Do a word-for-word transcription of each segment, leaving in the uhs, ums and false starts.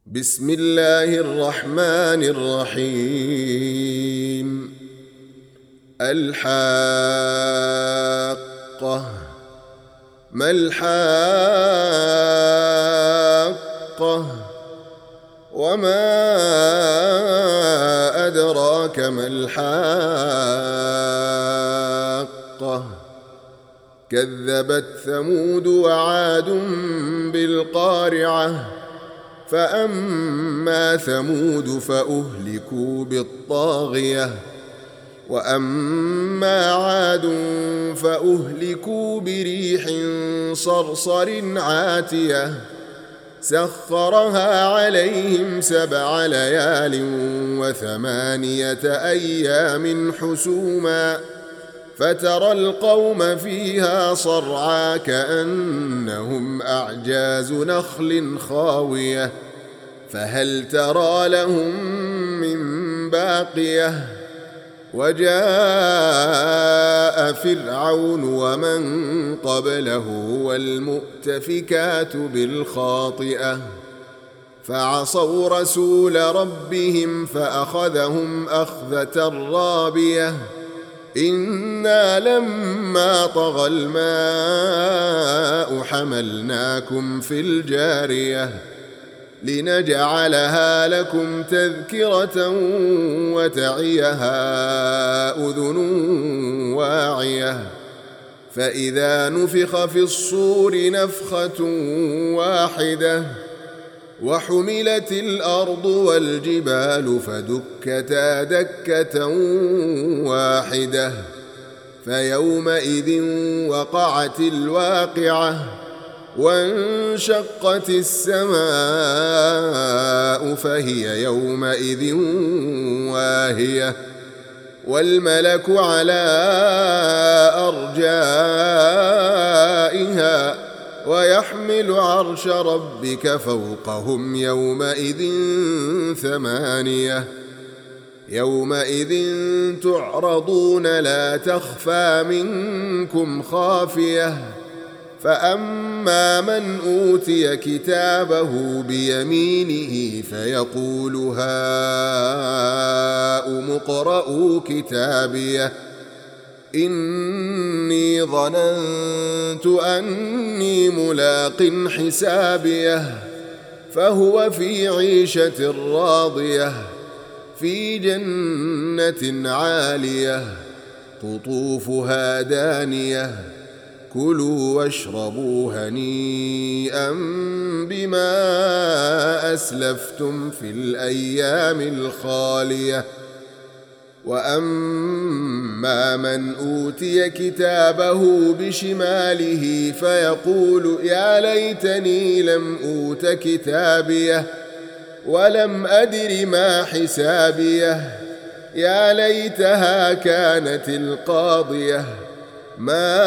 بسم الله الرحمن الرحيم. الحاقة. ما الحاقة؟ وما أدراك ما الحاقة؟ كذبت ثمود وعاد بالقارعة. فأما ثمود فأهلكوا بالطاغية، وأما عاد فأهلكوا بريح صرصر عاتية سخرها عليهم سبع ليال وثمانية أيام حسوما، فترى القوم فيها صرعى كأنهم أعجاز نخل خاوية، فهل ترى لهم من باقية؟ وجاء فرعون ومن قبله والمؤتفكات بالخاطئة، فعصوا رسول ربهم فأخذهم أخذة رابية. إنا لما طغى الماء حملناكم في الجارية لنجعلها لكم تذكرة وتعيها أذن واعية. فإذا نفخ في الصور نفخة واحدة وحملت الأرض والجبال فدكتا دكة واحدة، فيومئذ وقعت الواقعة، وانشقت السماء فهي يومئذ واهية، والملك على أرجائها ويحمل عرش ربك فوقهم يومئذ ثمانية. يومئذ تعرضون لا تخفى منكم خافية، فأما من أوتي كتابه بيمينه فيقول هاؤم اقرءوا كتابيه إني ظننت أني ملاق حسابيه، فهو في عيشة راضية في جنة عالية قطوفها دانية. كلوا واشربوا هنيئا بما أسلفتم في الأيام الخالية. وأما من أوتي كتابه بشماله فيقول يا ليتني لم أوت كتابيه ولم أدر ما حسابيه، يا ليتها كانت القاضية ما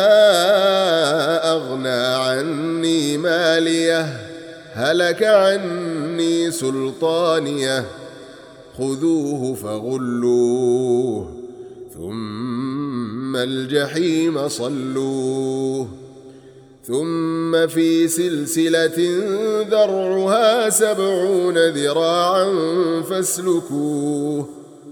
أغنى عني ماليه هلك عني سلطانيه. خذوه فغلوه ثم الجحيم صلوه، ثم في سلسلة ذرعها سبعون ذراعا فاسلكوه،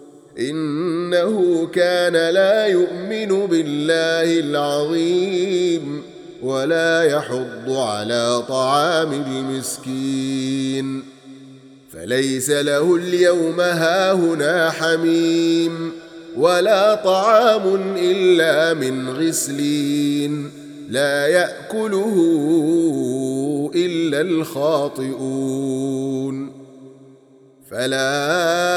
إنه كان لا يؤمن بالله العظيم ولا يحض على طعام المسكين، فليس له اليوم هاهنا حميم ولا طعام إلا من غسلين لا يأكله إلا الخاطئون. فلا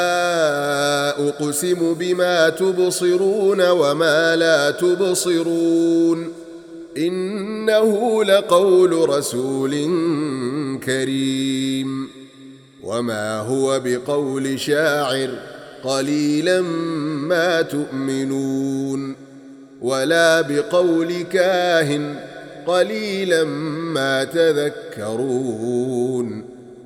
أقسم بما تبصرون وما لا تبصرون، إنه لقول رسول كريم، وما هو بقول شاعر قليلا ما تؤمنون، ولا بقول كاهن قليلا ما تذكرون.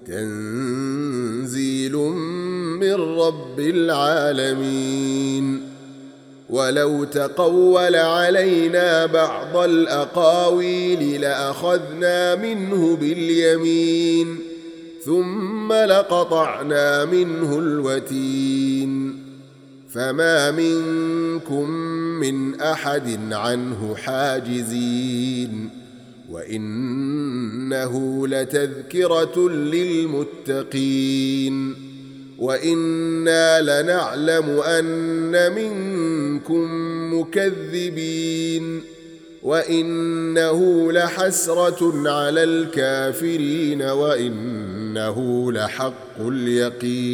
تنزيل من رب العالمين. ولو تقول علينا بعض الأقاويل لأخذنا منه باليمين ثم لقطعنا منه الوتين فما منكم من أحد عنه حاجزين وإنه لتذكرة للمتقين وإنا لنعلم أن منكم مكذبين وإنه لحسرة على الكافرين وإنه لحق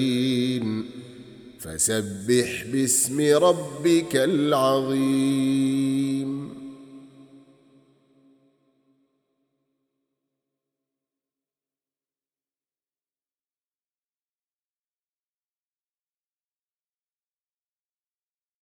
اليقين فسبح باسم ربك العظيم.